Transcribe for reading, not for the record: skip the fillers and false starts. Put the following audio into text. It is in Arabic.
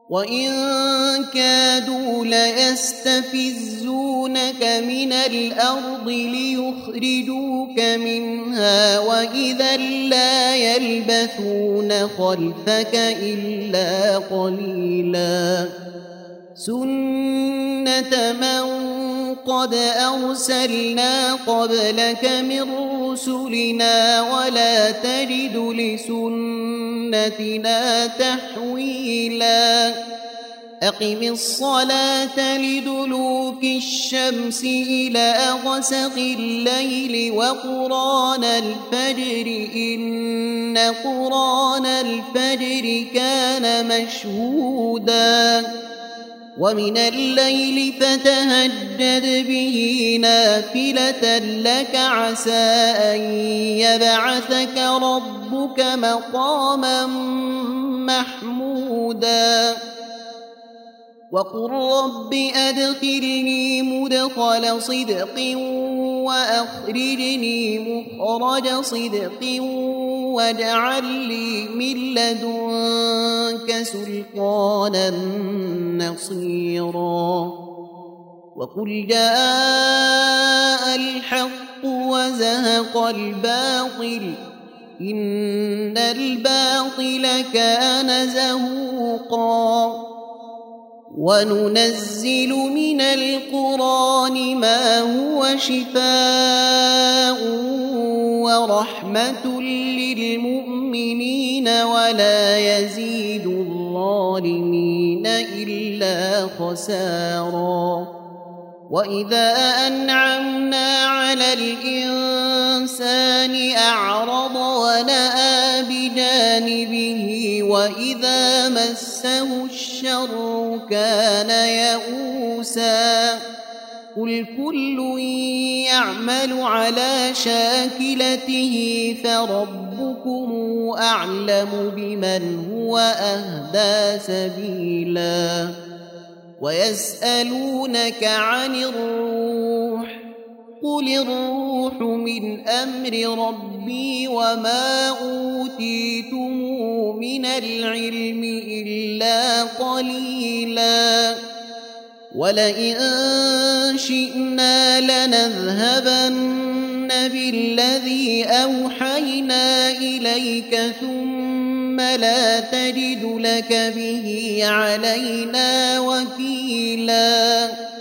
وإن كادوا ليستفزونك من الأرض ليخرجوك منها وإذا لا يلبثون خلفك إلا قليلا سنة من قد أرسلنا قبلك من رسلنا ولا تجد لسنتنا تحويلا أقم الصلاة لدلوك الشمس إلى غسق الليل وقرآن الفجر إن قرآن الفجر كان مشهودا ومن الليل فتهجد به نافلة لك عسى أن يبعثك ربك مقاما محمودا وقل رب أدخلني مدخل صدق وأخرجني مخرج صدق واجعل لي من لدنك سلطانا نصيرا وقل جاء الحق وزهق الباطل إن الباطل كان زهوقا وننزل من القرآن ما هو شفاء ورحمة للمؤمنين ولا يزيد الظالمين إلا خسارا وإذا أنعمنا على الإنسان أعرض ونأى بجانبه وإذا مسه الشر كان يئوسا قل كل يعمل على شاكلته فربكم أعلم بمن هو أهدى سبيلا ويسألونك عن الروح قل الروح من أمر ربي وما أوتيتم من العلم إلا قليلا ولئن شئنا لنذهبن بالذي أوحينا إليك ثم لا تجد لك به علينا وكيلا